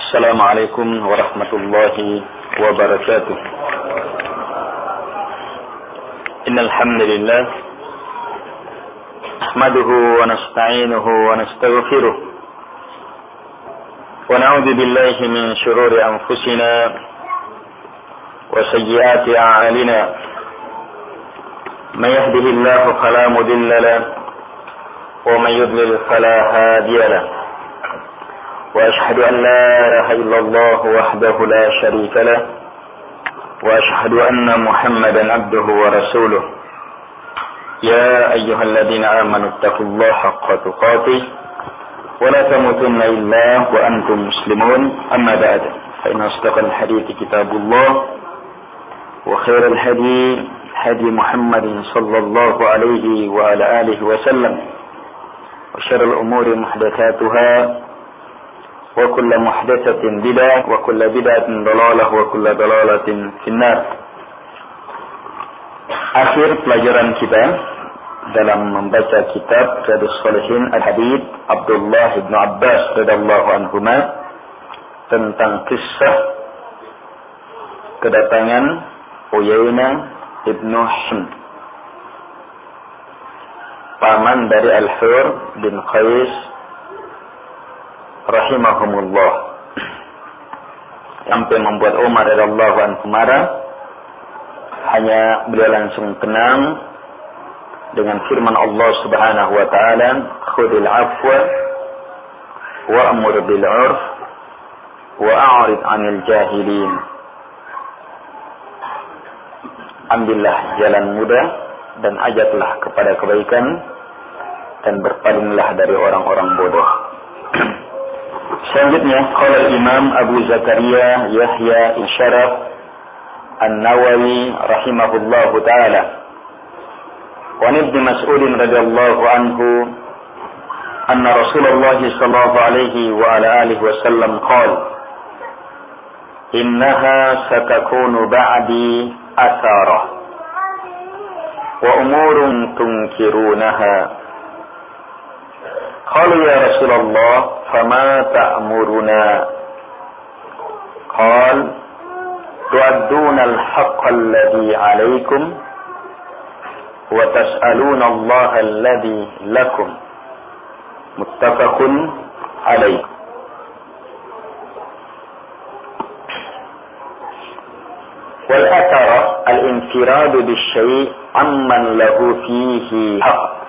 السلام عليكم ورحمة الله وبركاته. إن الحمد لله نحمده ونستعينه ونستغفره ونعوذ بالله من شرور أنفسنا وسيئات أعمالنا. من يهده الله فلا مضل له ومن يضلل فلا هادي له. وأشهد أن لا إله إلا الله وحده لا شريك له وأشهد أن محمدا عبده ورسوله. يا أيها الذين آمنوا اتقوا الله حق تقاته ولا تموتن إلا وأنتم مسلمون. أما بعد فإن أصدق الحديث كتاب الله وخير الهدي هدي محمد صلى الله عليه وعلى آله وسلم وشر الأمور محدثاتها وكل محدثة بدعة وكل بدعة ضلالة وكل ضلالة في النار. Akhir pelajaran kita dalam membaca kitab Riyadhus Shalihin Al-Habib Abdullah bin Abbas radhiyallahu anhuma tentang kisah kedatangan Uyainah ibn Hisn, paman dari Al-Hur bin Qais rahimahumullah, sampai membuat Umar radhiyallahu anhu marah. Hanya beliau langsung tenang dengan firman Allah Subhanahu wa taala, khudil afwa wa'mur bil 'urf wa a'rid 'anil jahilin. Ambillah jalan mudah dan ajaklah kepada kebaikan dan berpalinglah dari orang-orang bodoh. Selanjutnya, qala Imam Abu Zakaria Yahya bin Sharaf An-Nawawi rahimahullahu taala, wa Ibnu Mas'ud radhiyallahu anhu anna Rasulullah sallallahu alaihi wa ala alihi wasallam qala innaha satakunu ba'di athara wa umurun tunkirunaha. Qalu ya Rasulullah fama ta'muruna? Qal tu'adduna al-haqqa alladhi 'alaykum wa tas'aluna Allah alladhi lakum. Muttafaqun 'alayh. Wal athara al-infirad bisyai' amman lahu fihi haqq.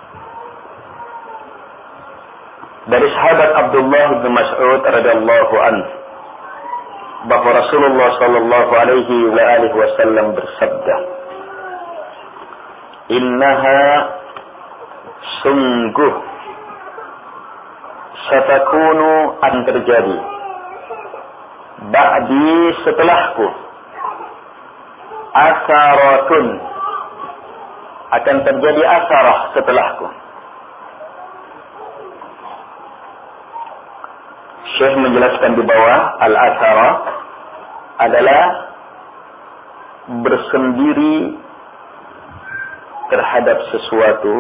Dari sahabat Abdullah bin Mas'ud radhiyallahu anhu bahwa Rasulullah sallallahu alaihi wa alihi wasallam bersabda, innaha sungguh satakunu an terjadi ba'di setelahku asaratun akan terjadi asarah setelahku. Syekh menjelaskan di bawah, al-athara adalah bersendiri terhadap sesuatu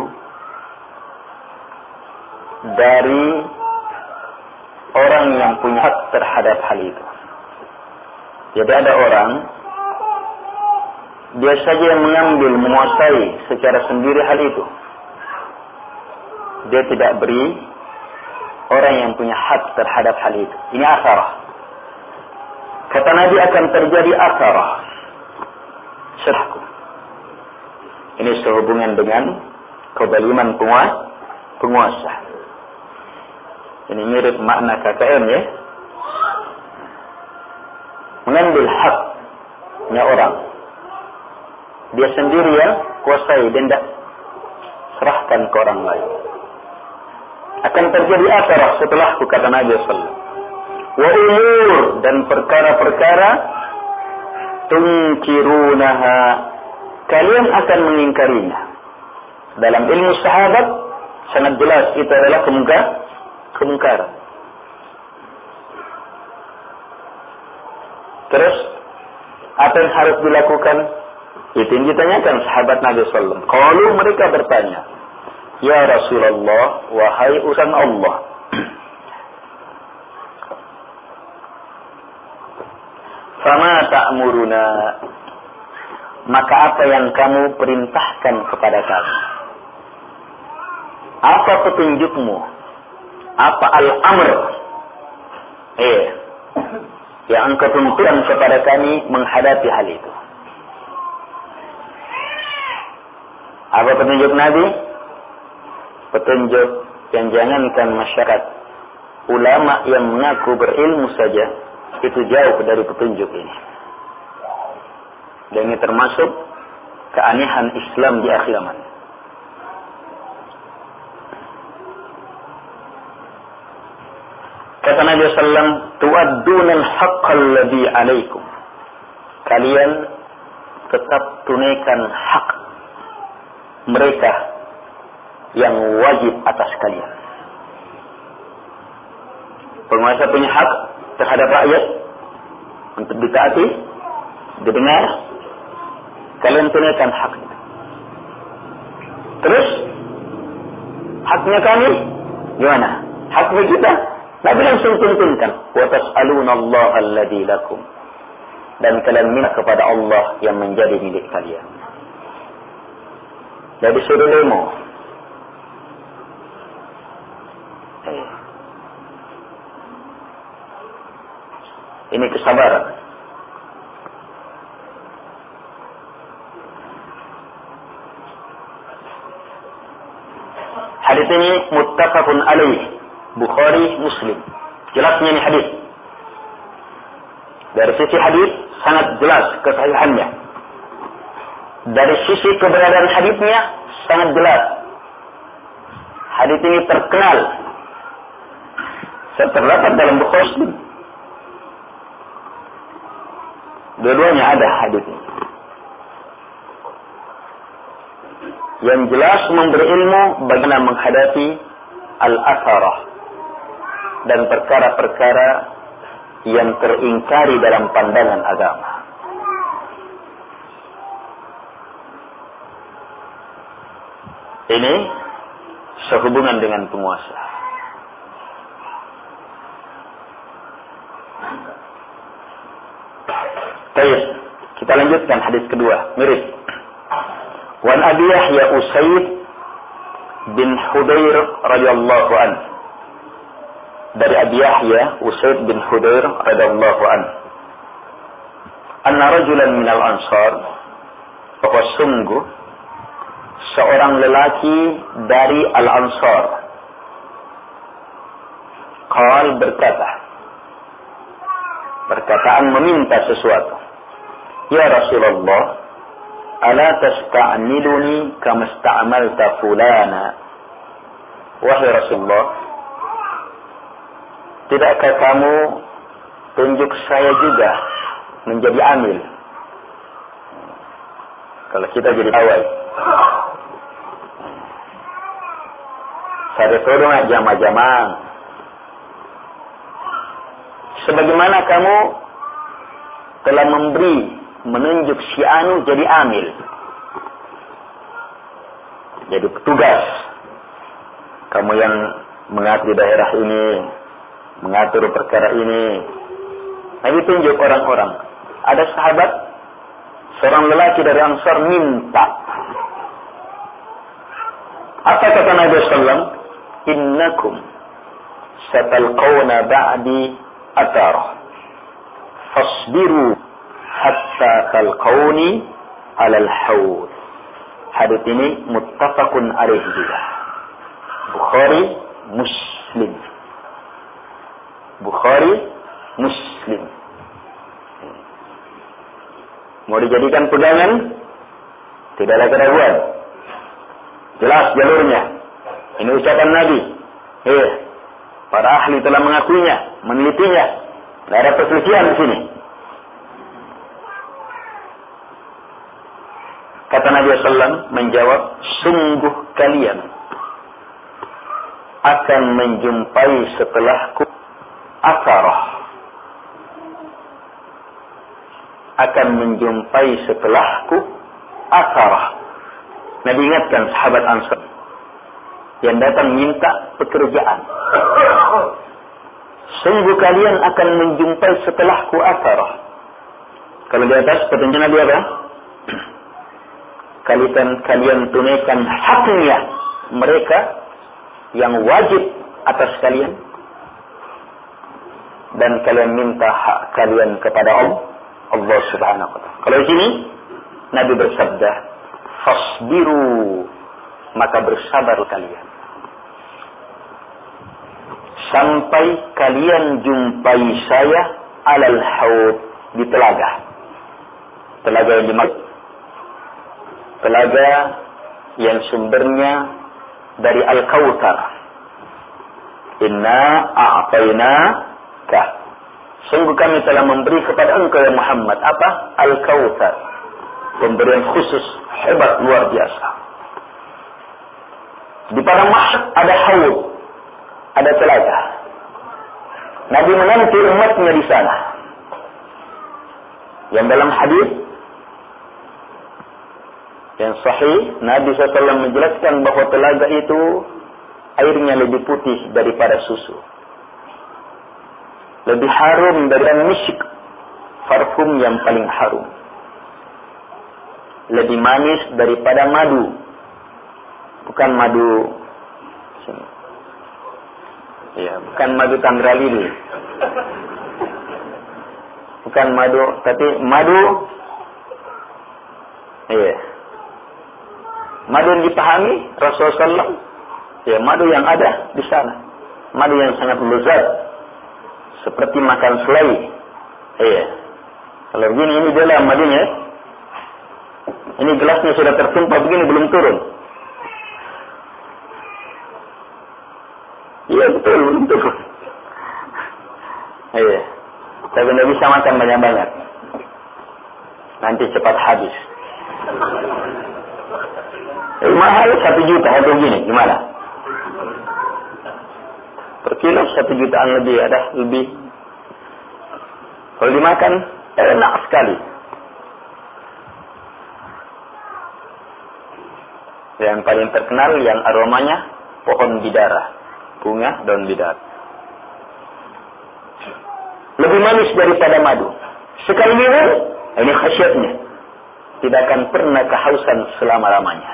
dari orang yang punya hak terhadap hal itu. Jadi ada orang dia saja yang mengambil, menguasai secara sendiri hal itu. Dia tidak beri orang yang punya hak terhadap hal itu. Ini asarah. Kata Nabi akan terjadi asarah setelahku. Ini sehubungan dengan kezaliman penguasa. Ini mirip makna KKM ya. Mengambil haknya orang. Dia sendiri yang kuasai dan tidak serahkan ke orang lain. Akan terjadi asarah setelahku, kata Nabi sallallahu alaihi wasallam. Wa umur, dan perkara-perkara tunkirunaha, kalian akan mengingkarinya. Dalam ilmu sahabat sangat jelas itu adalah kemungkaran. Terus apa yang harus dilakukan? Itu yang ditanyakan sahabat Nabi sallallahu alaihi wasallam. Kalau mereka bertanya, ya Rasulullah, wahai utusan Allah, ta'muruna? Maka apa yang kamu perintahkan kepada kami? Apa petunjukmu? Apa al-amr? Yang engkau tuntutkan kepada kami menghadapi hal itu. Apa petunjuk Nabi? Petunjuk yang jangankan masyarakat, ulama yang mengaku berilmu saja, itu jauh dari petunjuk ini. Dan ini termasuk keanehan Islam di akhir zaman. Kata Nabi SAW, tu'adduna al-haqqa alladhi alaikum. Kalian tetap tunaikan hak mereka yang wajib atas kalian. Penguasa punya hak terhadap rakyat untuk ditaati, didengar. Kalian tunaikan hak itu. Terus haknya kami gimana? Haknya kita Nabi langsung tuntunkan, wa tas'aluna Allah alladzi lakum. Dan kalian minta kepada Allah yang menjadi milik kalian. Jadi suruh demo. Ini kesabaran. Hadis ini muttafaqun alaih, Bukhari, Muslim. Jelasnya ini hadis. Dari sisi hadis sangat jelas kesahihannya. Dari sisi keberadaan hadisnya sangat jelas. Hadis ini terkenal. Terdapat dalam Bukhari Muslim. Dua-duanya ada hadisnya. Yang jelas memberi ilmu bagaimana menghadapi al-atharah dan perkara-perkara yang teringkari dalam pandangan agama. Ini sehubungan dengan penguasa. Baik, kita lanjutkan hadis kedua, mirip. Wan Abi Yahya Usaid bin Hudair radhiyallahu anhu. Dari Abi Yahya Usaid bin Hudair radhiyallahu anhu. Anna rajulan minal ansar, bahwa sungguh seorang lelaki dari al-ansar qal berkata, perkataan meminta sesuatu, ya Rasulullah, ala tasta'miluni kama sta'amalta fulana. Wahai Rasulullah, tidakkah kamu tunjuk saya juga menjadi amil? Kalau kita jadi pegawai, saya tolong jamaah-jamaah. Sebagaimana kamu telah menunjuk si anu jadi amil, jadi petugas. Kamu yang mengatur daerah ini, mengatur perkara ini. Nabi tunjuk orang-orang. Ada sahabat, seorang lelaki dari Ansar minta. Apa kata Nabi SAW? Innakum satalqawna ba'di atarah, fasbiru hatta talqawni alal hawd. Hadis ini muttafaqun alaih juga. Bukhari, Muslim. Bukhari, Muslim. Mau dijadikan pegangan? Tidak ada keraguan. Jelas jalurnya. Ini ucapan Nabi. Para ahli telah mengakuinya, menelitinya. Tidak ada perselisihan di sini. Kata Nabi SAW menjawab, sungguh kalian akan menjumpai setelahku atharah. Akan menjumpai setelahku atharah. Nabi ingatkan sahabat Ansar yang datang minta pekerjaan. Sungguh kalian akan menjumpai setelahku atharah. Kalau di atas petunjuk Nabi apa? Kalian tunaikan haknya mereka yang wajib atas kalian, dan kalian minta hak kalian kepada Allah Subhanahu wa ta'ala. Kalau di sini Nabi bersabda, fasbiru, maka bersabar kalian sampai kalian jumpai saya alal haud, di telaga yang dimaksud, telaga yang sumbernya dari Al-Kautsar. Inna a'tainaka, sungguh kami telah memberi kepada engkau ya Muhammad apa? Al-Kautsar, pemberian khusus hebat luar biasa. Di padang mahsyar ada haud, ada telaga. Nabi menanti umatnya di sana. Yang dalam hadis yang sahih, Nabi SAW menjelaskan bahwa telaga itu airnya lebih putih daripada susu, lebih harum dari misk, parfum yang paling harum, lebih manis daripada madu. Bukan madu sini. Ya, bukan madu Tandralili. Bukan madu, tapi madu, iya, madu yang dipahami Rasulullah SAW, ya, madu yang ada di sana, madu yang sangat lezat, seperti makan selai. Iya, kalau begini ini dia lah madunya. Ini gelasnya sudah tertumpah begini, belum turun. Iya betul, belum turun. Iya. Tapi tidak bisa makan banyak-banyak, nanti cepat habis. Mahal 1 juta atau gini, gimana? Per kilo 1 jutaan lebih, ada lebih. Kalau dimakan enak sekali. Yang paling terkenal yang aromanya pohon bidara, bunga daun bidara. Lebih manis daripada madu. Sekali minum, ini khasiatnya, tidak akan pernah kehausan selama-lamanya.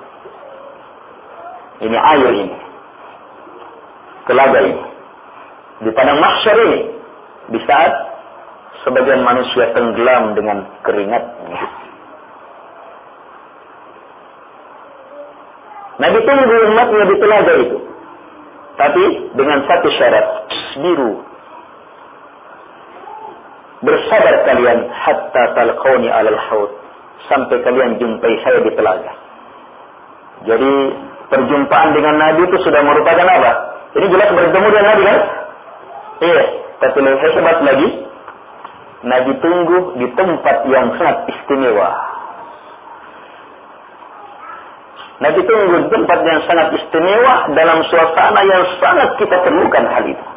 Ini air ini, telaga ini, di padang mahsyar ini, di saat sebagian manusia tenggelam dengan keringatnya. Nabi tunggu umatnya di telaga itu, tapi dengan satu syarat, biru, bersabar kalian hatta talqauni alal haud, sampai kalian jumpai saya di telaga. Jadi perjumpaan dengan Nabi itu sudah merupakan apa? Ini jelas bertemu dengan Nabi kan? Iya, tapi lebih hebat lagi, Nabi tunggu di tempat yang sangat istimewa. Nabi tunggu di tempat yang sangat istimewa, dalam suasana yang sangat kita perlukan hal itu.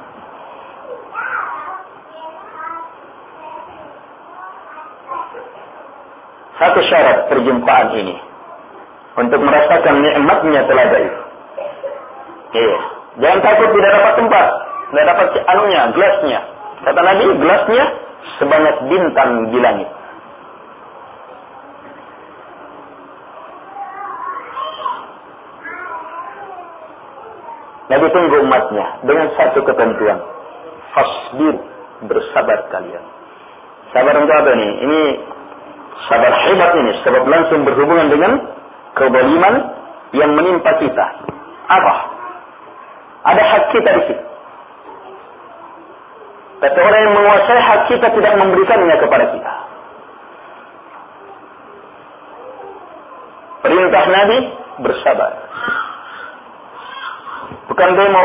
Satu syarat perjumpaan ini, untuk merasakan nikmatnya telaga itu. Iya. Jangan takut tidak dapat tempat, tidak dapat gelasnya. Kata Nabi, gelasnya sebanyak bintang di langit. Nabi tunggu umatnya dengan satu ketentuan, fasbir, bersabar kalian. Sabar untuk apa ini? Ini sabar hebat ini, sebab langsung berhubungan dengan kezaliman yang menimpa kita. Apa? Ada hak kita di situ. Tapi orang yang menguasai hak kita tidak memberikannya kepada kita. Perintah Nabi, bersabar. Bukan demo.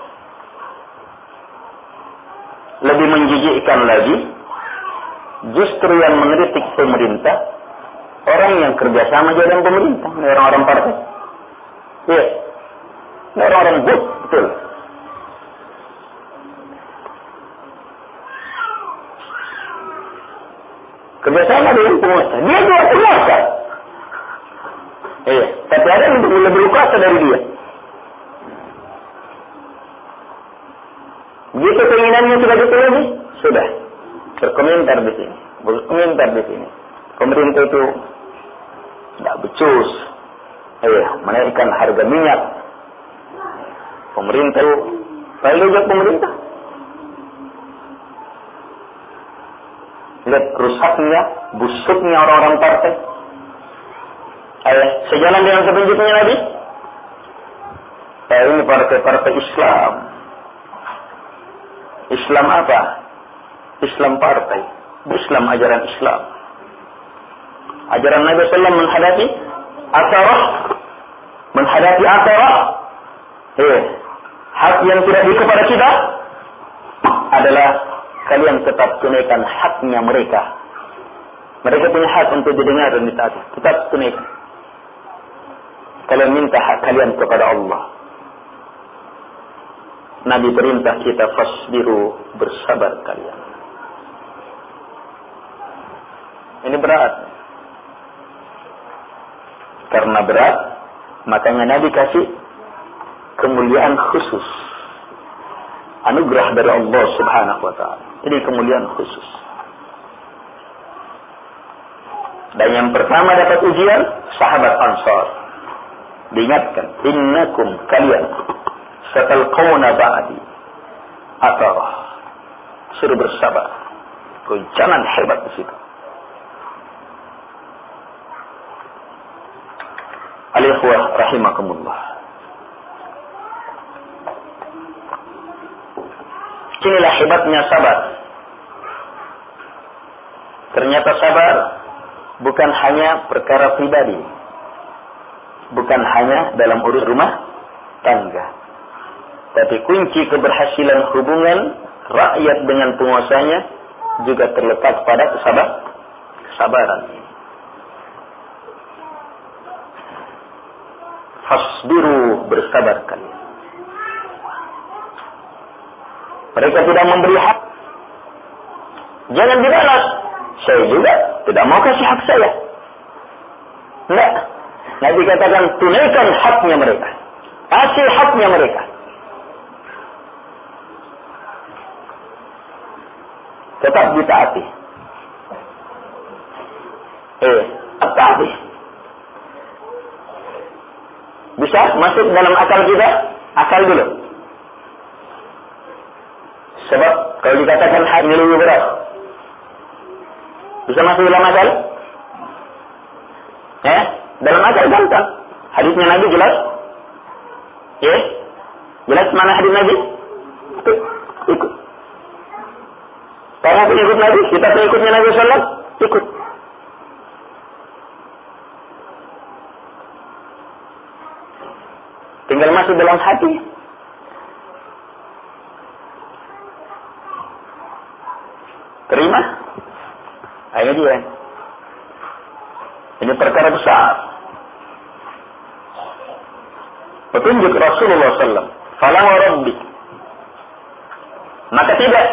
Lebih menjijikkan lagi, justru yang mengkritik pemerintah, orang yang kerjasama dengan pemerintah, orang-orang partai. Iya, orang-orang betul. Kerjasama dengan penguasa, dia juga penguasa. Iya, tapi ada yang lebih berkuasa dari dia. Begitu keinginannya sudah gitu lagi, sudah berkomentar di sini, berkomentar di sini. minyak. Pemerintah, saya pemerintah. Lihat rusaknya, busuknya orang-orang partai. Sejalan dengan petunjuknya Nabi. Ini partai-partai Islam. Islam apa? Islam partai. Islam ajaran Islam. Ajaran Nabi SAW menghadapi atarah. Hak yang tidak di kepada kita adalah kalian tetap tunaikan haknya mereka. Mereka punya hak untuk didengar dan ditaati. Tetap tunaikan. Kalian minta hak kalian kepada Allah. Nabi perintah kita fasbiru, bersabar kalian. Ini berat. Karena berat, makanya Nabi kasih kemuliaan khusus. Anugerah dari Allah Subhanahu wa ta'ala. Ini kemuliaan khusus. Dan yang pertama dapat ujian, sahabat Ansar. Diingatkan, innakum kalian satalqawna ba'di atarah. Suruh bersabar. Goncangan hebat di situ. Al-ikhwah rahimakumullah. Inilah hebatnya sabar. Ternyata sabar bukan hanya perkara pribadi. Bukan hanya dalam urusan rumah tangga. Tapi kunci keberhasilan hubungan rakyat dengan penguasanya juga terletak pada kesabaran. Fasbiru, bersabar kalian. Mereka tidak memberi hak. Jangan dibalas. Saya juga tidak mau kasih hak saya. Enggak. Nabi katakan tunaikan haknya mereka. Kasih haknya mereka. Tetap ditaati. Taati. Bisa masuk dalam akal kita? Akal dulu. Sebab kalau dikatakan hak lebih berat, bisa masuk dalam akal? Dalam akal gampang. Hadisnya Nabi jelas. Jelas mana hadis Nabi? Ikut. Kamu pengikut Nabi, kita pengikutnya Nabi SAW, ikut. Tinggal masuk dalam hati. Terima. Ayo dia. Ini perkara besar. Petunjuk Rasulullah SAW. Fala wa rabbi. Maka tidak.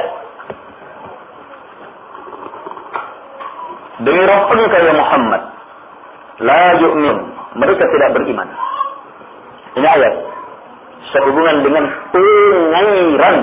Demi Rabb engkau ya Muhammad. La yu'min. Mereka tidak beriman. Ini ayat. Sehubungan dengan pengairan.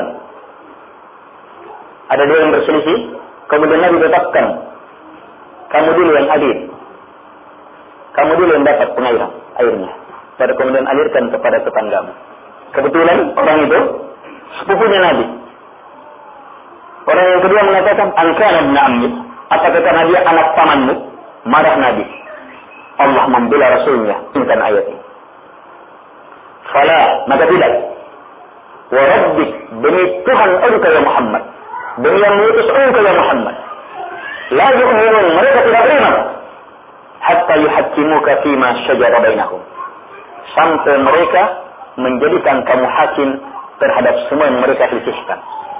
Ada dua yang berselisih. Kemudian Nabi tetapkan. Kamu dulu yang adil. Kamu dulu yang dapat pengairan airnya. Baru kemudian alirkan kepada tetanggamu. Kebetulan orang itu sepupunya Nabi. Orang yang kedua mengatakan, Ankana ibn ammi. Apakah karena dia anak pamanmu? Marah Nabi. Allah membela Rasulnya. Intan ayat ini. Fala, maka tidak. Wa rabbik, demi Tuhan engkau ya Muhammad. Demi yang mengutus engkau ya Muhammad. La yu'minun, mereka tidak beriman. Hatta yuhakkimuka fima syajara bainahum. Sampai mereka menjadikan kamu hakim terhadap semua yang mereka selisihkan.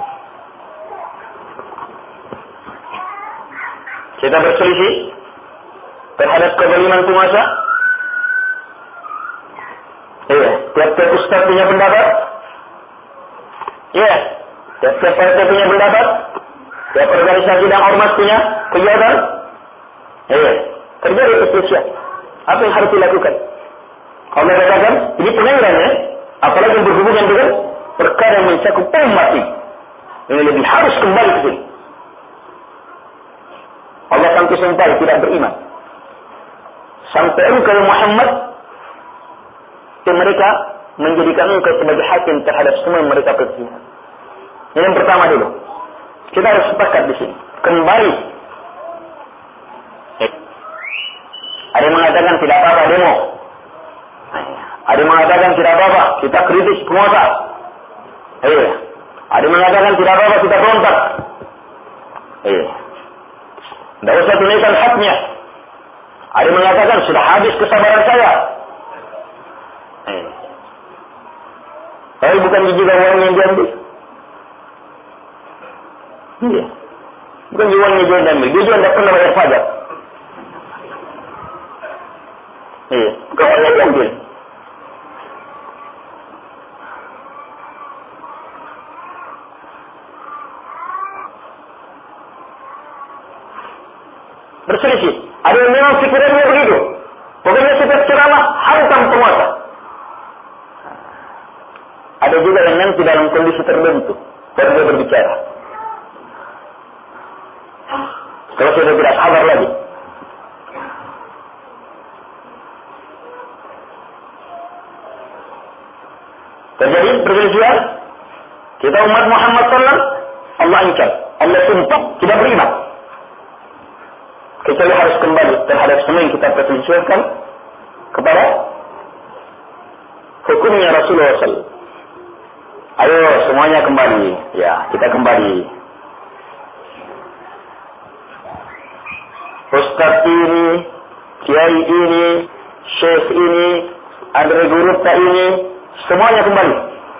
Kita berselisih terhadap kezaliman penguasa. Tiap-tiap ustaz punya pendapat. Tiap-tiap partai punya pendapat. Tiap organisasi dan ormas punya kegiatan. Terjadi perselisihan. Apa yang harus dilakukan? Allah katakan, ini pengairan apalagi berhubungan dengan perkara yang mencakup umat ini. Ini lebih harus kembali ke sini. Allah sampai sampai tidak beriman. Sampai engkau Muhammad Dan mereka menjadikan engkau sebagai hakim terhadap semua yang mereka percaya. Yang pertama dulu, kita harus sepakat di sini. Kembali. Ada yang mengatakan tidak apa-apa demo. Ada yang mengatakan tidak apa-apa kita kritis penguasa. Ada yang mengatakan tidak apa-apa kita berontak. Tidak usah tunaikan haknya. Ada yang mengatakan sudah habis kesabaran saya. Tapi bukan juga uang yang diambil. Bukan uang yang diambil. Dia juga tidak pernah bayar pajak. Bukan uang yang diambil. Berselisih. Ada yang memang pikirannya begitu. Pokoknya setiap ceramah hantam penguasa. Ada juga yang nanti dalam kondisi tertentu baru dia berbicara. Kalau sudah tidak sabar lagi. Terjadi perselisihan. Kita umat Muhammad SAW, Allah ancam, Allah sumpah tidak beriman. Kecuali harus kembali terhadap semua yang kita perselisihkan kepada hukumnya Rasulullah SAW. Ayo semuanya kembali. Ya, kita kembali. Ustaz ini, kiai ini, syekh ini, Andre Gurupta ini, semuanya kembali.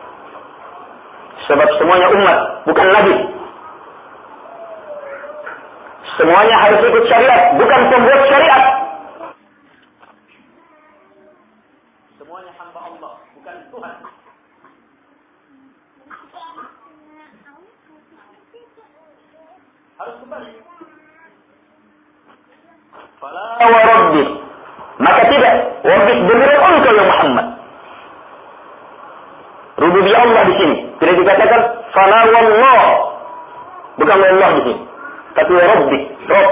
Sebab semuanya umat, bukan nabi. Semuanya harus ikut syariat, bukan pembuat syariat. Semuanya hamba Allah, bukan Tuhan. Harus kembali. Fala wa rabbik. Maka tidak. Rabbik demi engkau ya Muhammad. Rububiyah Allah di sini. Tidak dikatakan fala wallah. Bukan wallah di sini. Tapi wa rabbik. Rabb.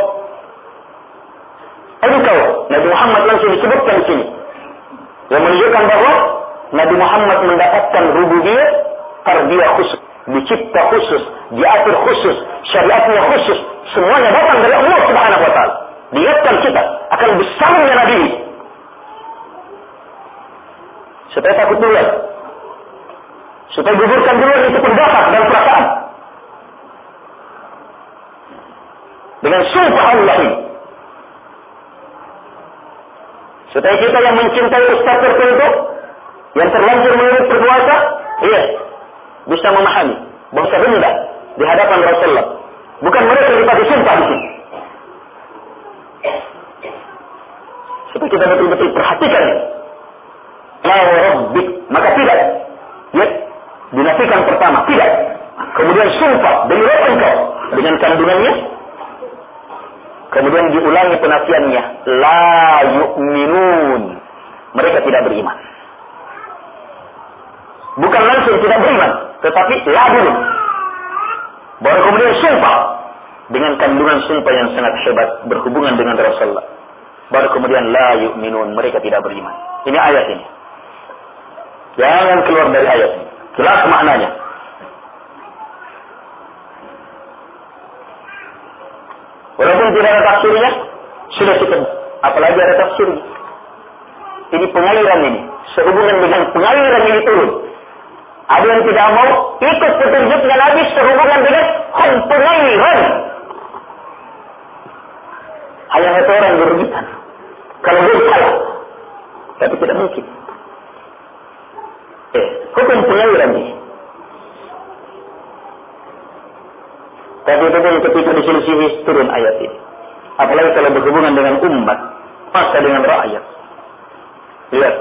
Engkau. Nabi Muhammad langsung disebutkan di sini. Yang menunjukkan bahwa Nabi Muhammad mendapatkan rububiyah tarbiyah khusus. Dicipta khusus. Diatur khusus. Syariatnya khusus. Semuanya datang dari Allah Subhanahu wa ta'ala. Diingatkan kita akan besarnya Nabi. Supaya takut duluan. Supaya gugurkan duluan itu pendapat dan perasaan. Dengan sumpah Allah ini. Supaya kita yang mencintai ustaz tertentu, yang terlanjur menurut berpuasa, bisa memahami bahasa rendah di hadapan Rasulullah. Bukan mereka dipakai sumpah di sini. Supaya kita betul-betul perhatikan. La wa rabbik. Maka tidak. Ya, dinafikan pertama. Tidak. Kemudian sumpah demi Rabb engkau dengan kandungannya. Kemudian diulangi penafiannya. La yu'minun. Mereka tidak beriman. Bukan langsung tidak beriman. Tetapi la dulu. Baru kemudian sumpah. Dengan kandungan sumpah yang sangat hebat. Berhubungan dengan Rasulullah. Baru kemudian la yu'minun. Mereka tidak beriman. Ini ayat ini. Jangan keluar dari ayat ini. Jelas maknanya. Walaupun tidak ada tafsirnya, sudah cukup. Apalagi ada tafsirnya. Ini pengaliran ini. Sehubungan dengan pengaliran ini turun. Ada yang tidak mau ikut petunjuknya Nabi sehubungan dengan pengaliran. Hanya satu orang dirugikan. Kalau dia salah. Tapi tidak mungkin. Hukum pengaliran ini. Tapi betul ketika diselisihi turun ayat ini. Apalagi kalau berhubungan dengan umat. Masa dengan rakyat. Lihat.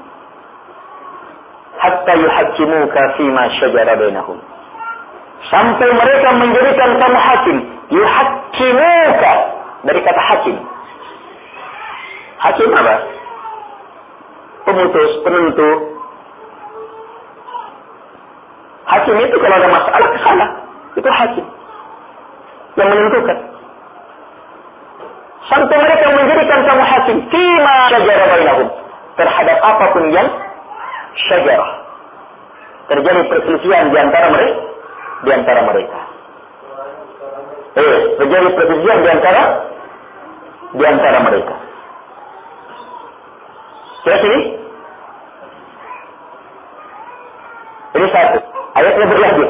Hatta yuhakimuka fima syajara bainahum. Sampai mereka menjadikan kamu hakim. Yuhakimuka. Dari kata hakim. Hakim apa? Pemutus, penentu. Hakim itu kalau ada masalah kesana. Itu hakim. Yang menentukan. Sampai mereka menjadikan kamu hakim. Fima syajara bainahum. Terhadap apapun yang syajarah. Terjadi perselisihan di antara mereka. Terjadi perselisihan di antara mereka. Jelas ini? Ini satu. Ayatnya berlanjut.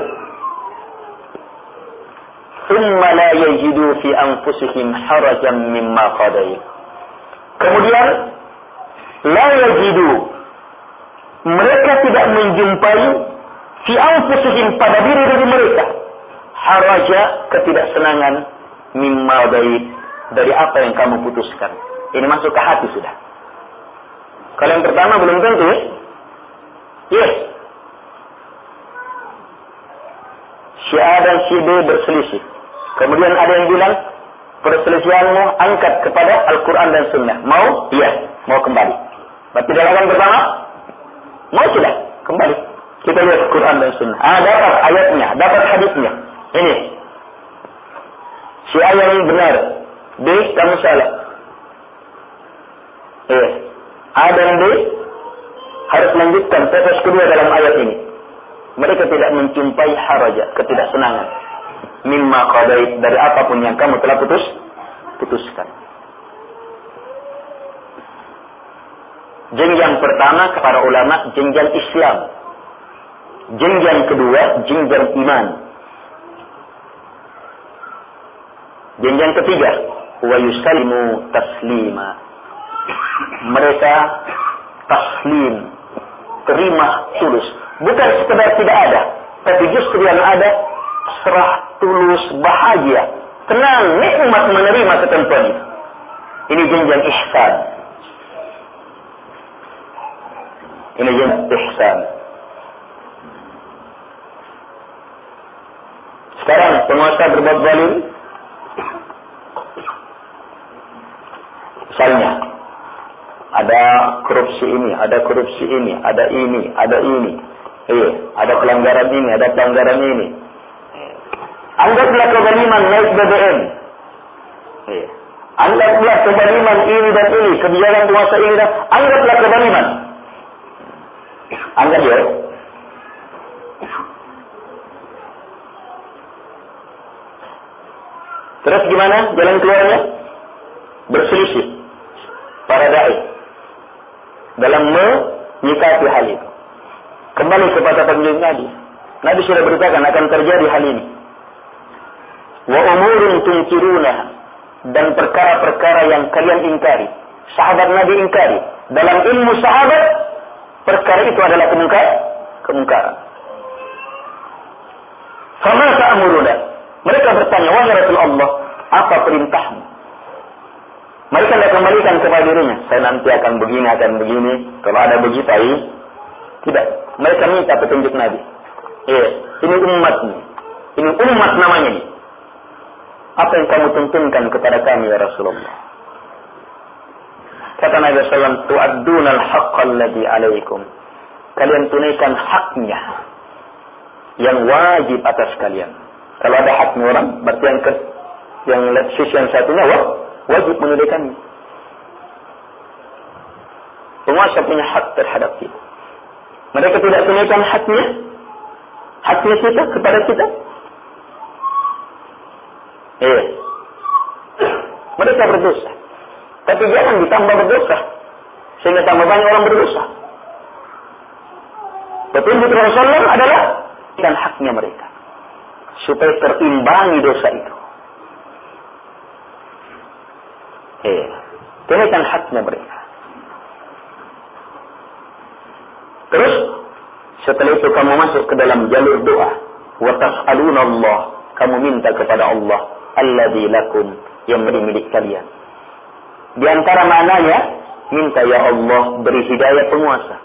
Thumma la yajidu fi anfusihim harajan mimma qadait. Kemudian la yajidu, mereka tidak menjumpai fi anfusihim, pada diri mereka, haraja, ketidaksenangan, mimma qadait, dari apa yang kamu putuskan. Ini masuk ke hati sudah. Kalau yang pertama belum tentu ya. Yes. Si A dan si B berselisih. Kemudian ada yang bilang, perselisihanmu angkat kepada Al-Quran dan Sunnah. Mau? Iya. Mau kembali. Berarti dalam pertama? Mau sudah. Kembali. Kita lihat Quran dan Sunnah. Dapat ayatnya. Dapat hadisnya. Ini. Si A yang benar. B, kamu salah. Iya. A dan B harus lanjutkan tetes kedua dalam ayat ini. Mereka tidak menjumpai haraja, ketidaksenangan, mimma qadait, dari apapun yang kamu telah putuskan. Jenjang pertama para ulama, jenjang Islam. Jenjang kedua, jenjang iman. Jenjang ketiga, wa yusallimu taslima. Mereka taslim, terima tulus. Bukan sekedar tidak ada, tapi justru yang ada serah, tulus, bahagia, tenang, nikmat menerima ketentuan itu. Ini jenjang ihsan. Ini jenjang ihsan. Sekarang penguasa berbuat zalim. Misalnya ada korupsi ini, ada korupsi ini, ada ini, ada ini. Ada pelanggaran ini, ada pelanggaran ini. Anggaplah kezaliman naik BBM. Anggaplah kezaliman ini dan ini, kebijakan penguasa ini dan anggaplah kezaliman. Anggap ya. Terus gimana jalan keluarnya? Berselisih para dai dalam menyikapi hal itu. Kembali kepada penjelasan Nabi. Nabi sudah beritakan akan terjadi hal ini. Wa umurun tunkiruna, dan perkara-perkara yang kalian ingkari. Sahabat Nabi ingkari. Dalam ilmu sahabat, perkara itu adalah kemungkaran. Fama ta'muruna. Mereka bertanya, wahai Rasulullah, apa perintahmu? Mereka tidak kembalikan kepada dirinya. Saya nanti akan begini. Kalau ada begitu, tidak. Mereka minta petunjuk Nabi. Ini umatmu. Ini umat namanya ini. Apa yang kamu tuntunkan kepada kami ya Rasulullah? Kata Nabi SAW, tu'adduna al-haqqa alladhi alaikum. Kalian tunaikan haknya yang wajib atas kalian. Kalau ada haknya orang, berarti yang sisi yang satunya wajib menunaikannya. Penguasa punya hak terhadap kita. Mereka tidak tunaikan haknya kita kepada kita. Mereka berdosa. Tapi jangan ditambah berdosa, sehingga tambah banyak orang berdosa. Petunjuk Rasulullah adalah dan haknya mereka, supaya terimbangi dosa itu. Tunaikan haknya mereka. Terus setelah itu kamu masuk ke dalam jalur doa. Wa tas'aluna Allah, kamu minta kepada Allah alladzi lakum, yang milik kalian. Di antara maknanya, minta ya Allah beri hidayah penguasa.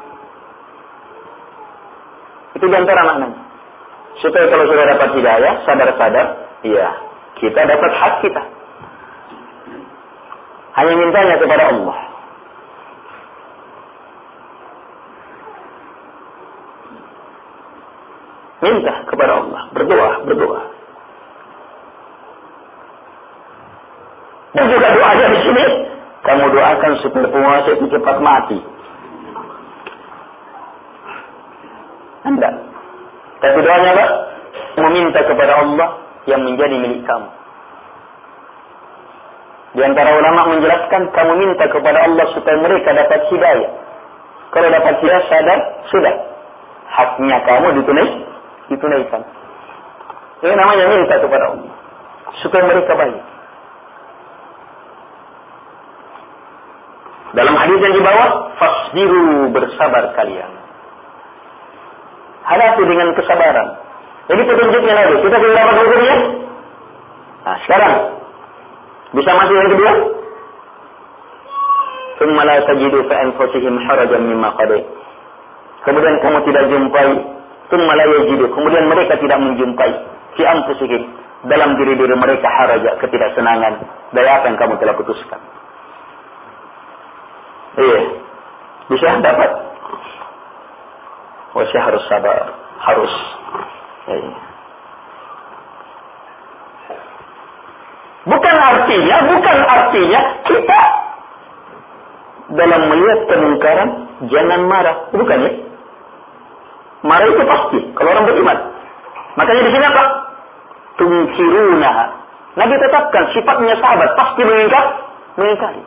Itu di antara maknanya. Supaya kalau sudah dapat hidayah, sadar-sadar, ya, kita dapat hak kita. Hanya mintanya kepada Allah. Minta kepada Allah, berdoa. Dan juga doanya di sini, kamu doakan supaya penguasa itu cepat mati. doanya apa? Meminta kepada Allah yang menjadi milik kamu. Di antara ulama menjelaskan, kamu minta kepada Allah supaya mereka dapat hidayah. Kalau dapat hidayah, sadar, sudah. Haknya kamu ditunaikan. Ini namanya minta kepada Allah supaya mereka baik. Dalam hadis yang dibawa, fasbiru, bersabar kalian. Hadapi dengan kesabaran. Jadi petunjuknya Nabi. Kita sudah dapat hukumnya. Nah, sekarang bisa masuk yang kedua. Tsumma la tajidu fi anfusihim harajan mimma qadait. Kemudian kamu tidak jumpai, tsumma la yajidu. Kemudian mereka tidak menjumpai fi anfusihim, dalam diri-diri mereka haraja, ketidaksenangan dari apa yang kamu telah putuskan. Iya. Bisa dapat. Wah, harus sabar. Harus. Iya. Bukan artinya kita dalam melihat kemungkaran jangan marah. Bukan ya? Marah itu pasti kalau orang beriman. Makanya di sini apa? Tungkirunaha. Nabi tetapkan sifatnya sahabat pasti mengingkari.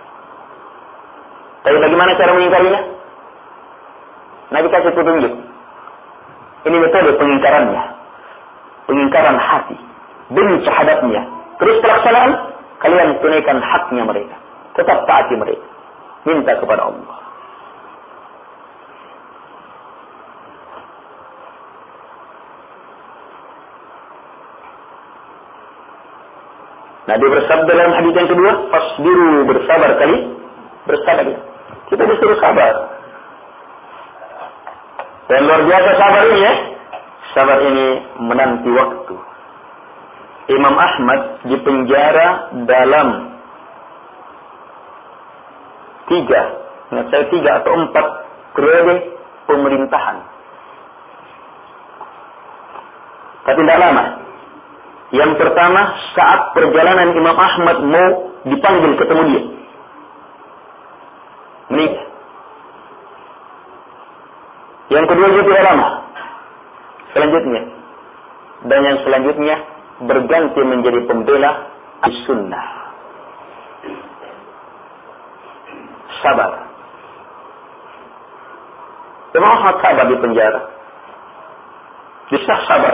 Tapi bagaimana cara mengingkarinya? Nabi kasih petunjuk. Ini metode pengingkarannya. Pengingkaran hati. Benci hadapnya. Terus pelaksanaan, kalian tunaikan haknya mereka. Tetap taati mereka. Minta kepada Allah. Nabi bersabda dalam hadis yang kedua, fasbiru, bersabar bersabar. Kita disuruh sabar. Dan luar biasa sabar ini ya. Sabar ini menanti waktu. Imam Ahmad dipenjara dalam 3 atau 4 periode pemerintahan. Tapi tidak lama. Yang pertama, saat perjalanan Imam Ahmad mau dipanggil ketemu dia. Menikah. Yang kedua juga tidak lama. Selanjutnya. Dan yang selanjutnya berganti menjadi pembela as-sunnah. Sabar. Imam Ahmad sabar di penjara. Bisa sabar.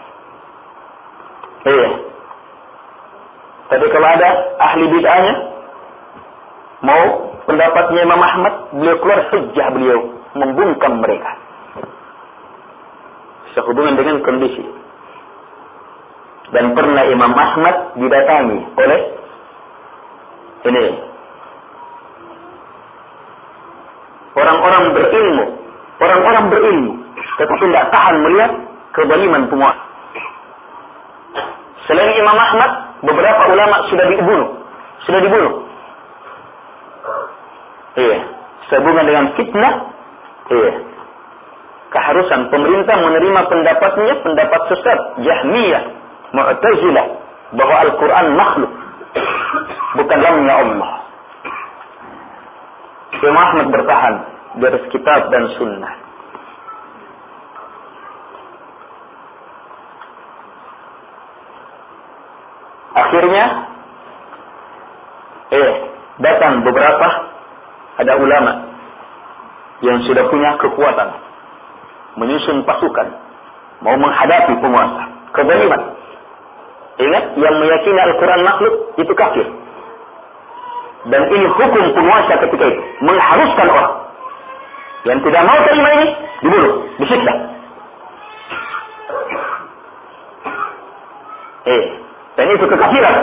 Iya. Tapi kalau ada ahli bid'ahnya mau pendapatnya Imam Ahmad, beliau keluar hujjah, beliau membungkam mereka. Sehubungan dengan kondisi. Dan pernah Imam Ahmad didatangi oleh orang-orang berilmu, tetapi tidak tahan melihat kezaliman penguasa. Selain Imam Ahmad, beberapa ulama sudah dibunuh. Iya, sehubungan dengan fitnah. Iya. Keharusan pemerintah menerima pendapatnya, pendapat sesat Jahmiyah, Mu'tazilah, bahwa Al-Quran makhluk, bukan kalamnya Allah. Imam Ahmad bertahan di atas kitab dan sunnah. Akhirnya datang beberapa, ada ulama yang sudah punya kekuatan, menyusun pasukan, mau menghadapi penguasa, kezaliman. Ingat, yang meyakini Al-Quran makhluk itu kafir. Dan ini hukum penguasa ketika itu, mengharuskan orang yang tidak mau terima ini dibunuh, disiksa. Dan itu kekafiran.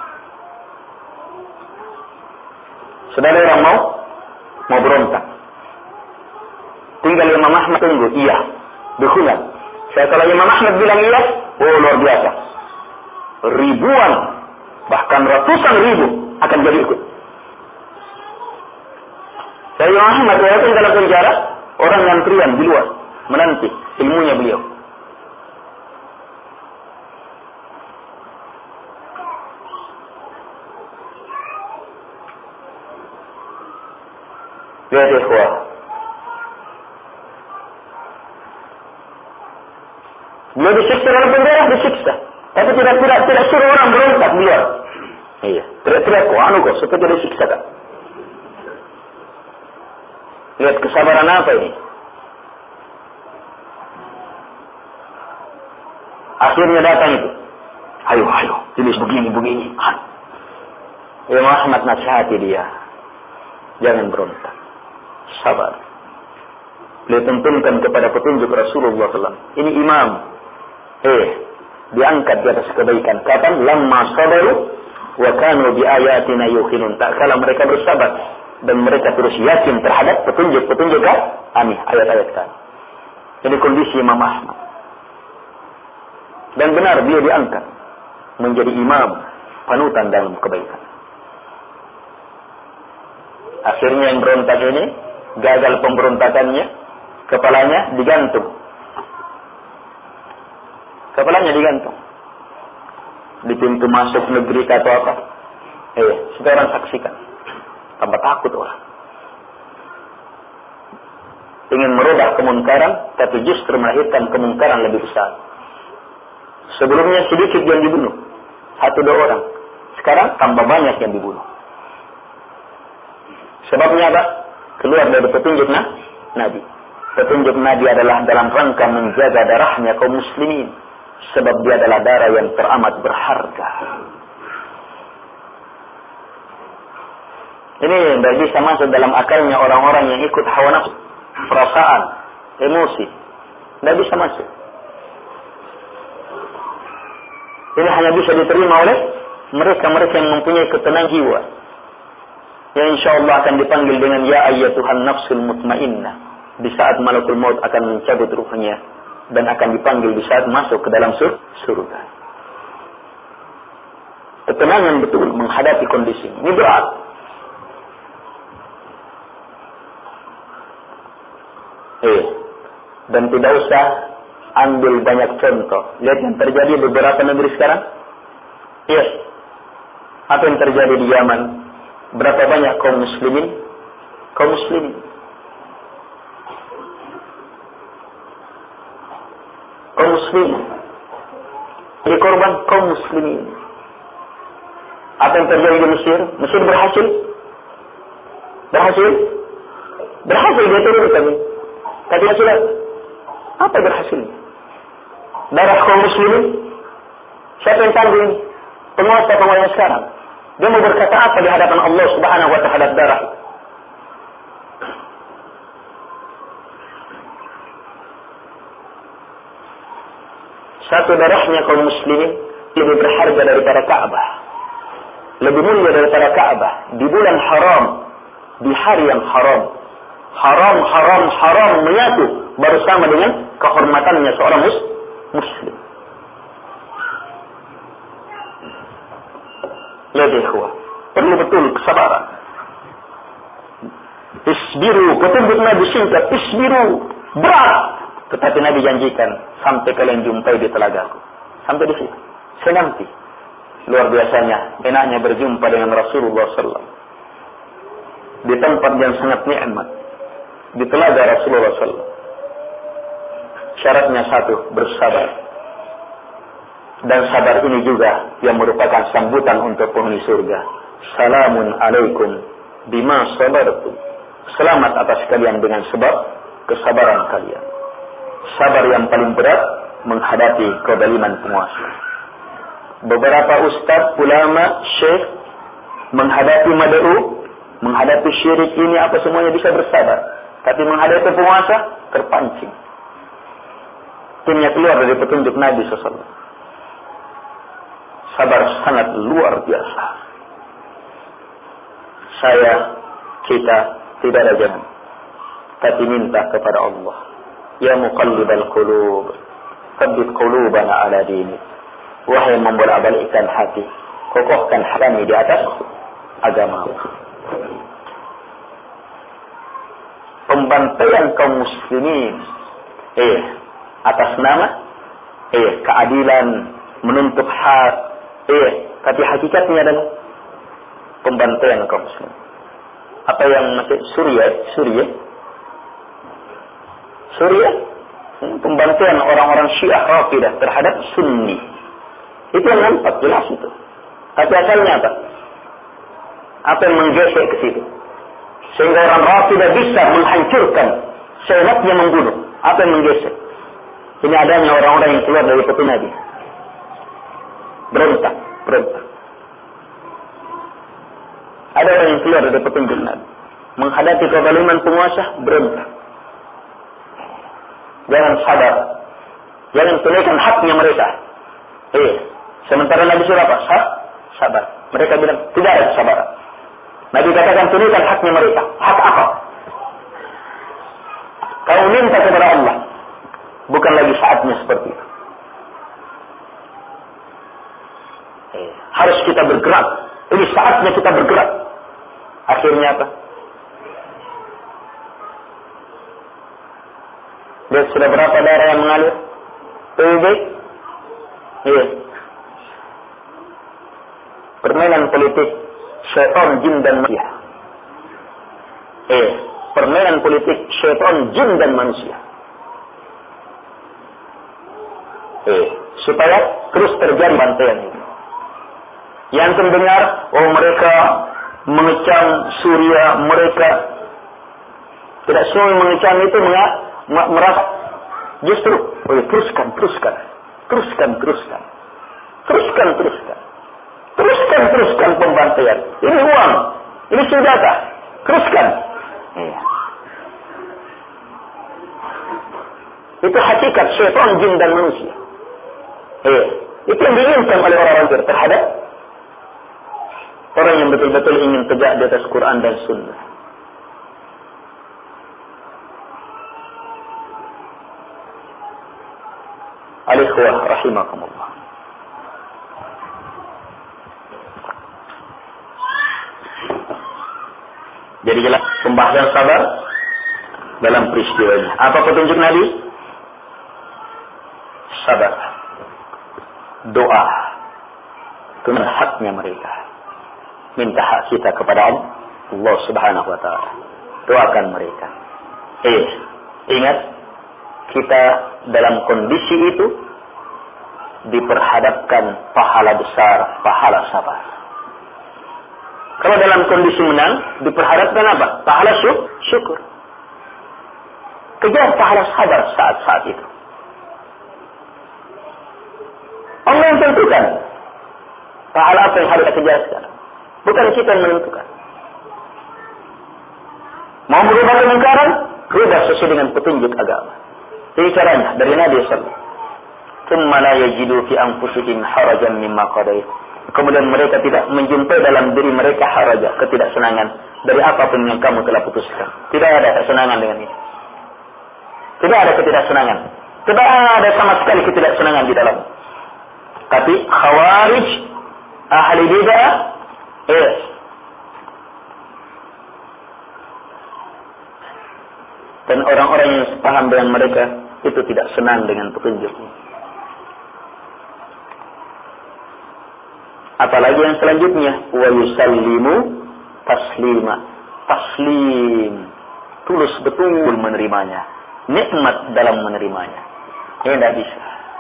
Sudah ada orang mau berontak. Tinggal Imam Ahmad tunggu, iya, dukungan. Kalau Imam Ahmad bilang iya, luar biasa. Ribuan, bahkan ratusan ribu akan jadi ikut. Imam Ahmad walaupun dalam penjara, orang antrian di luar menanti ilmunya beliau. Lihat ikhwah. Kalau disiksa dalam penjara, disiksa. Tapi tidak suruh orang berontak di luar. Iya, teriak-teriak kok, supaya tidak disiksa kan. Lihat kesabaran apa ini. Akhirnya datang itu. Ayo, jenis begini. Imam Ahmad nasihati dia. Jangan berontak. Sabar. Beliau tuntunkan kepada petunjuk Rasulullah SAW. Ini imam. Diangkat di atas kebaikan. Kapan? Lamma sabaru wa kanu bi ayatina yuqinun. Tak kala mereka bersabar dan mereka terus yakin terhadap petunjuk-petunjuk kami, ayat-ayat kami. Ini kondisi Imam Ahmad. Dan benar dia diangkat menjadi imam panutan dalam kebaikan. Akhirnya yang berontak ini gagal pemberontakannya, kepalanya digantung. Di pintu masuk negeri atau apa. Sudah orang saksikan. Tambah takut orang. Ingin merubah kemungkaran, tapi justru melahirkan kemungkaran lebih besar. Sebelumnya sedikit yang dibunuh. 1-2 orang. Sekarang tambah banyak yang dibunuh. Sebabnya apa? Keluar dari petunjuk Nabi. Petunjuk Nabi adalah dalam rangka menjaga darahnya kaum muslimin. Sebab dia adalah darah yang teramat berharga. Ini tidak bisa masuk dalam akalnya orang-orang yang ikut hawa nafsu, perasaan, emosi. Tidak bisa masuk. Ini hanya bisa diterima oleh mereka-mereka yang mempunyai ketenangan jiwa. Yang insya Allah akan dipanggil dengan ya ayyatuhan nafsul mutmainnah. Di saat malakul maut akan mencabut ruhnya. Dan akan dipanggil di saat masuk ke dalam surga. Ketenangan betul menghadapi kondisi ini berat. Dan tidak usah ambil banyak contoh. Lihat yang terjadi beberapa negeri sekarang. Apa yang terjadi di Yaman? Berapa banyak kaum muslimin? Jadi korban kaum muslimin. Apa yang terjadi di Mesir? Mesir berhasil dia turun kami. Tapi hasil apa berhasilnya? Darah kaum muslimin. Siapa yang tanggung? Penguasa sekarang. Dia mau berkata apa di hadapan Allah Subhanahu wa ta'ala darah? Satu darahnya kaum muslimin lebih berharga daripada Ka'bah. Lebih mulia daripada Ka'bah. Di bulan haram. Di hari yang haram. Haram menyatu bersama dengan kehormatannya seorang muslim. Ya ikhwah, perlu betul kesabaran. Isbiru, petunjuk Nabi singkat, isbiru, berat. Tetapi Nabi janjikan, sampai kalian jumpai di telagaku. Sampai di situ. Saya nanti. Luar biasanya, enaknya berjumpa dengan Rasulullah SAW. Di tempat yang sangat nikmat. Di telaga Rasulullah SAW. Syaratnya satu, bersabar. Dan sabar ini juga yang merupakan sambutan untuk penghuni surga. Salamun alaikum bima sabartum. Selamat atas kalian dengan sebab kesabaran kalian. Sabar yang paling berat menghadapi kezaliman penguasa. Beberapa ustaz, ulama, syekh menghadapi mad'u, menghadapi syirik ini apa semuanya bisa bersabar. Tapi menghadapi penguasa terpancing. Timnya keluar dari petunjuk Nabi SAW. Sabar sangat luar biasa. Kita tidak ada jalan. Tapi minta kepada Allah. Ya muqallibal qulub, tsabbit qulubana ala dinik. Wahai membolak-balikkan hati, kokohkan kami di atas agama. Pembantaian kaum muslimin atas nama keadilan, menuntut hak, tapi hakikatnya adalah pembantaian kaum muslimin. Apa yang masih Suriah pembantian orang-orang Syiah Rafidah terhadap Sunni. Itu yang nampak jelas itu. Tapi asalnya apa? Apa yang menggesek ke situ? Sehingga orang Rafidah bisa menghancurkan, seenaknya membunuh. Apa yang menggesek? Ini adanya orang-orang yang keluar dari peti Nabi. Berontak. Ada orang yang keluar dari petunjuk Nabi. Menghadapi kezaliman penguasa, berontak. Jangan sabar. Jangan tunaikan haknya mereka. Sementara Nabi suruh apa? Sabar. Mereka bilang, tidak ada kesabaran. Nabi katakan, tunaikan haknya mereka. Hak apa? Kau minta kepada Allah. Bukan lagi saatnya seperti itu. Harus kita bergerak. Ini saatnya kita bergerak. Akhirnya apa? Lihat sudah berapa darah yang mengalir? PBB? Iya. Permainan politik syaitan, jin dan manusia. Permainan politik syaitan, jin dan manusia. Supaya terus terjadi bantaian ini. Yang mendengar, mereka mengecam Suria, mereka tidak semua mengecam itu merasa justru teruskan pembantaian. Ini uang, ini senjata, teruskan. Itu hakikat syaitan, jin dan manusia. Itu yang diinginkan oleh orang-orang kafir terhadap orang yang betul-betul ingin tegak di atas Quran dan Sunnah. Al-ikhwah rahimakumullah. Jadi jelas pembahasan sabar dalam peristiwanya. Apa petunjuk Nabi? Sabar. Doa. Itu haknya mereka. Minta hak kita kepada Allah Subhanahu wa ta'ala. Doakan mereka. Ingat, kita dalam kondisi itu diperhadapkan pahala besar, pahala sabar. Kalau dalam kondisi menang, diperhadapkan apa? Pahala syukur. Kejar pahala sabar saat-saat itu. Allah yang tentukan pahala apa yang harus kita kejar sekarang. Bukan kita yang menentukan. Mau merubah kemungkaran? Rubah sesuai dengan petunjuk agama. Ini caranya dari Nabi SAW. Tsumma la yajidu fi anfusihim harajan mimma qadait. Kemudian mereka tidak menjumpai dalam diri mereka haraja, ketidaksenangan dari apapun yang kamu telah putuskan. Tidak ada kesenangan dengan ini. Tidak ada ketidaksenangan. Tidak ada sama sekali ketidaksenangan di dalam. Tapi khawarij, ahli bid'ah, dan orang-orang yang sepaham dengan mereka itu tidak senang dengan petunjuk. Apalagi yang selanjutnya, wa yusallimu taslima. Taslim, tulus betul menerimanya, nikmat dalam menerimanya. Ini tidak bisa.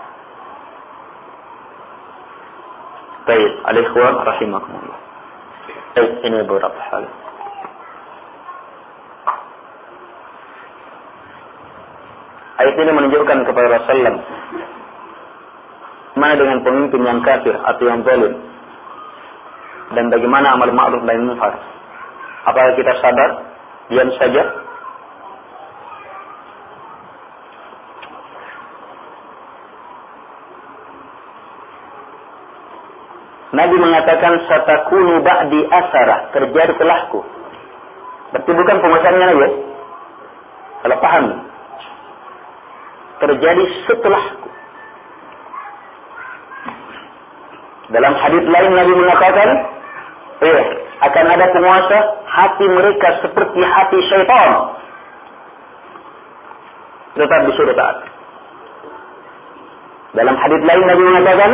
Baik, al-ikhwan rahimakumullah. Ini beberapa hal. Ayat ini menunjukkan kepada Rasulullah mana dengan pemimpin yang kafir atau yang zalim, dan bagaimana amal ma'ruf dan munkar. Apakah kita sabar, diam saja? Nabi mengatakan satakunu ba'di asara, terjadi telahku. Berarti bukan pemasannya Nabi, ya? Kalau paham, terjadi setelahku. Dalam hadis lain Nabi mengatakan, akan ada penguasa hati mereka seperti hati syaitan, tetap disuruh taat. Dalam hadis lain Nabi mengatakan,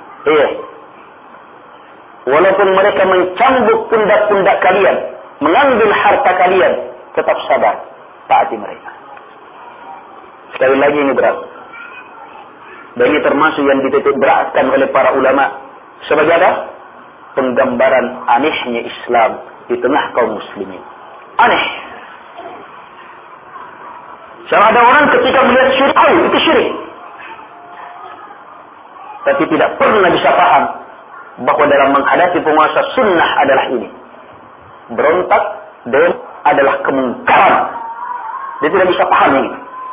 walaupun mereka mencambuk pundak-pundak kalian, mengambil harta kalian, tetap sabar, taati mereka. Sekali lagi ini berat. Dan ini termasuk yang dititik beratkan oleh para ulama sebagai apa? Penggambaran anehnya Islam di tengah kaum muslimin. Aneh. Sama ada orang ketika melihat syirik, itu syirik. Tapi tidak pernah bisa paham bahwa dalam menghadapi penguasa sunnah adalah ini. Berontak dan adalah kemungkaran. Dia tidak bisa paham ini.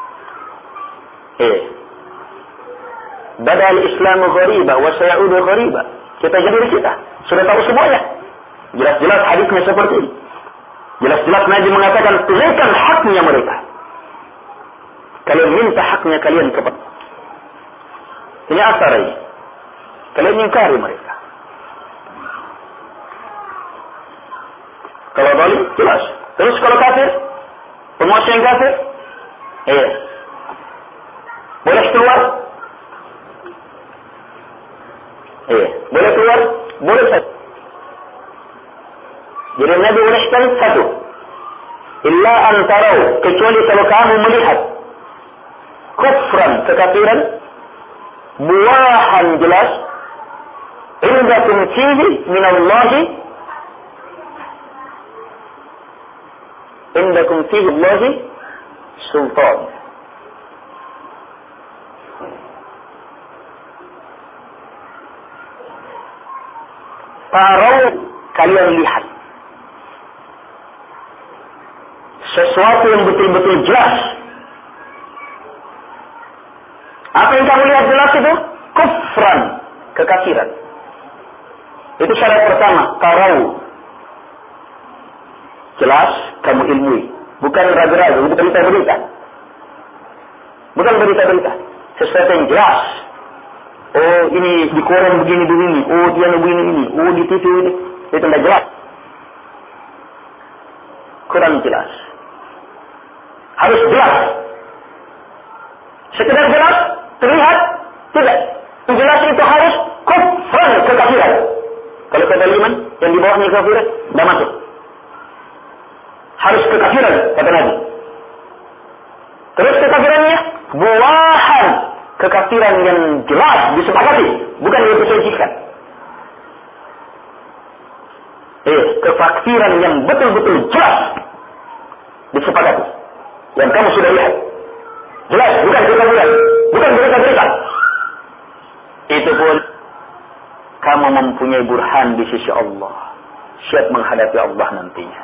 Badal Islamu ghariba wa sayaudu ghariba. Kita jadi kita. Sudah tahu semuanya. Jelas-jelas hadisnya seperti ini. Jelas-jelas Nabi mengatakan tunaikan haknya mereka. Kalian minta haknya kalian kepada. Ini asar ini. Kalian ingkari mereka. Kalau zalim, jelas. Terus kalau kafir, penguasa yang kafir, boleh keluar? Boleh keluar? Boleh saja. Jadi Nabi bolehkan satu. Illa antarau, kecuali kalau kamu melihat kufran, kekafiran, buahan jelas, indakum fihi minallahi, indakum fihi Allahi sultan. Tarau, kalian lihat sesuatu yang betul-betul jelas. Apa yang kamu lihat jelas itu? Kufran, kekafiran. Itu syarat pertama, tarau. Jelas, kamu ilmui. Bukan ragu-ragu, bukan berita-berita. Bukan berita-berita. Sesuatu yang jelas. Oh, ini di koran begini-begini. Oh, dia begini-begini. Oh, di TV ini. Itu tidak jelas. Kurang jelas. Harus jelas. Sekedar jelas, terlihat, tidak. Yang jelas itu harus kufran, kekafiran. Kalau kezaliman yang di bawahnya kekafiran, tidak masuk. Harus kekafiran, kata Nabi. Terus kekafirannya, buahan kekafiran yang jelas disepakati, bukan yang disajikan. Kekafiran yang betul-betul jelas disepakati. Yang kamu sudah lihat. Jelas, bukan kekafiran, bukan berita-berita. Itu pun kamu mempunyai burhan di sisi Allah. Siap menghadapi Allah nantinya.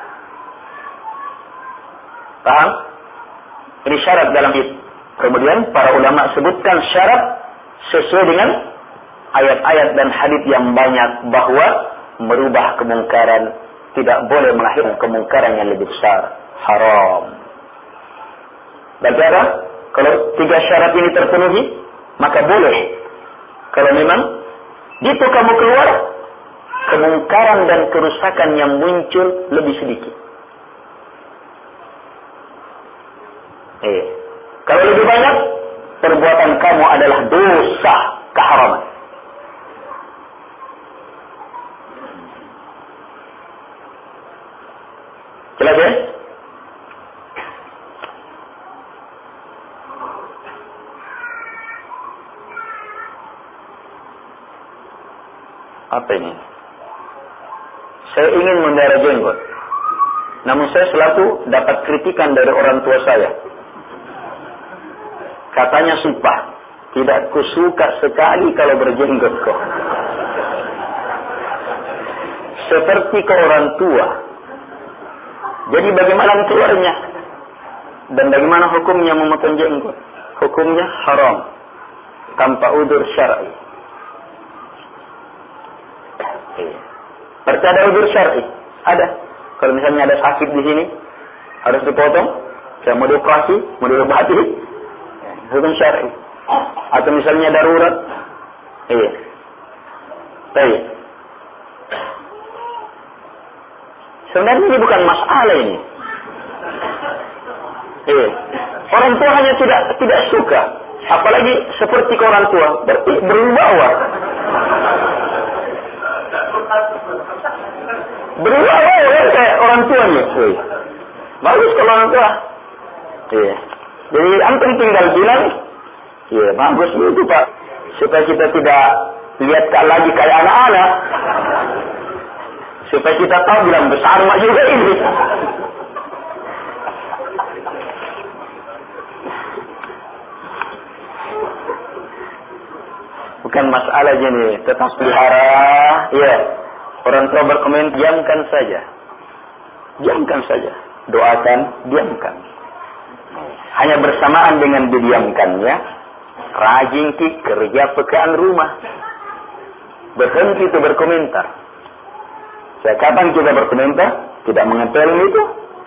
Paham? Ini syarat dalam itu. Kemudian para ulama sebutkan syarat sesuai dengan ayat-ayat dan hadis yang banyak bahwa merubah kemungkaran tidak boleh melahirkan kemungkaran yang lebih besar. Haram. Berarti apa? Kalau 3 syarat ini terpenuhi, maka boleh. Kalau memang gitu kamu keluar, kemungkaran dan kerusakan yang muncul lebih sedikit. Kalau lebih banyak, perbuatan kamu adalah dosa, keharaman. Jelas ya? Apa ini? Saya ingin memelihara jenggot. Namun saya selalu dapat kritikan dari orang tua saya. Katanya sumpah, tidak kusuka sekali kalau berjenggot kok. Seperti ke orang tua. Jadi bagaimana keluarnya? Dan bagaimana hukumnya memotong jenggot? Hukumnya haram. Tanpa udzur syar'i. Berarti ada udzur syar'i? Ada. Kalau misalnya ada sakit di sini, harus dipotong. Saya mau dioperasi, mau diobati. Hukum syar'i. Atau misalnya darurat. Baik. Sebenarnya ini bukan masalah ini. Orang tua hanya tidak suka. Apalagi seperti ke orang tua. Berarti berubah. Berubah ya kayak orang tuanya. Bagus kalau orang tua. Jadi antum tinggal bilang, ya bagus itu Pak, supaya kita tidak lihat lagi kayak anak-anak, supaya kita tahu bilang besar mak juga ini. Bukan masalah gini, tetap pelihara, ya. Orang tua berkomentar, diamkan saja. Diamkan saja. Doakan, diamkan. Hanya bersamaan dengan didiamkannya, rajin kerja pekerjaan rumah. Berhenti itu berkomentar. Kapan kita berkomentar? Tidak mengepel itu.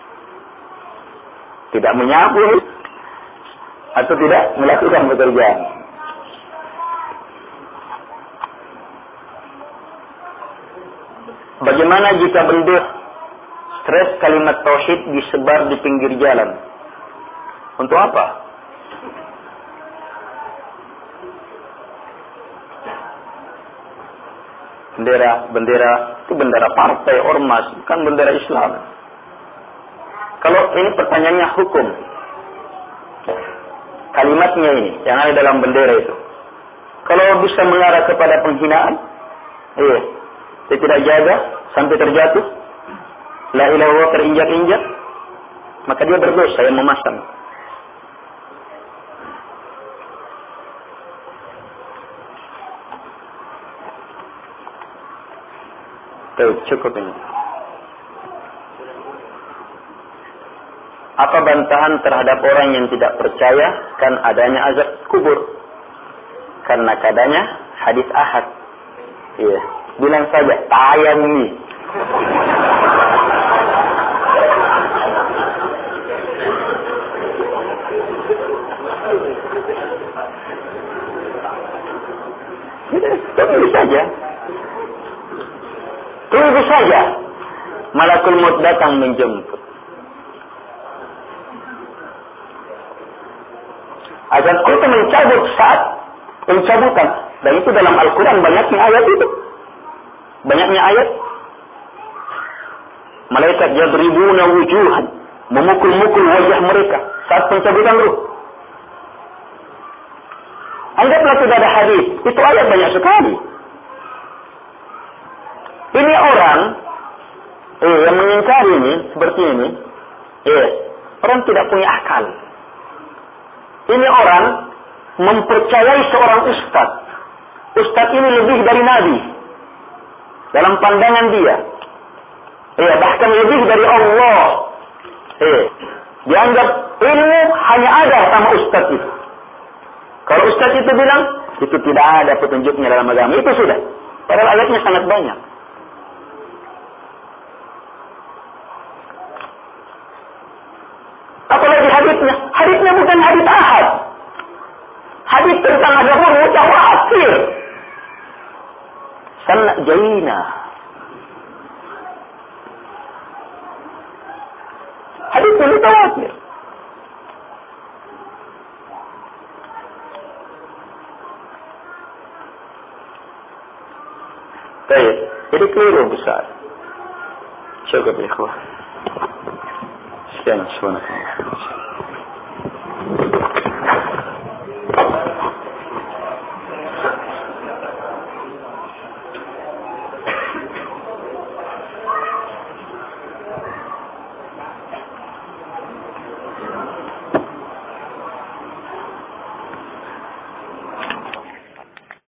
Tidak menyapu itu. Atau tidak melakukan pekerjaan. Bagaimana jika bendera stres kalimat tauhid disebar di pinggir jalan? Untuk apa? Bendera itu bendera partai ormas, bukan bendera Islam. Kalau ini pertanyaannya hukum, kalimatnya ini yang ada dalam bendera itu, kalau bisa mengarah kepada penghinaan, iya. Saya tidak jaga sampai terjatuh, la ilaha illallah terinjak-injak, maka dia berdosa yang memasang. Cukup ini. Apa bantahan terhadap orang yang tidak percaya kan adanya azab kubur? Karena kadanya hadis ahad. Iya. Bilang saja, tayang ini. Tunggu saja. Tunggu saja. Malakul maut datang menjemput. Azab itu mencabut saat pencabutan. Dan itu dalam Al-Quran banyaknya ayat itu. Banyaknya ayat. Malaikat yadribuna wujuhan. Memukul-mukul wajah mereka saat pencabutan ruh. Anggaplah tidak ada hadis. Itu ayat banyak sekali. Ini orang yang mengingkari ini seperti ini. Orang tidak punya akal. Ini orang mempercayai seorang ustaz. Ustaz ini lebih dari nabi. Dalam pandangan dia. Bahkan lebih dari Allah. Dianggap ilmu hanya ada sama ustaz itu. Kalau ustaz itu bilang, itu tidak ada petunjuknya dalam agama. Itu sudah. Padahal ayatnya sangat banyak. Apalagi hadisnya. Hadisnya bukan hadis ahad. Hadis tentang agama mutawatir. Sanad jaina. Hadis mutawatir. Baik, jadi keliru besar. Cukup ikhwah. Sekian, subhanallah.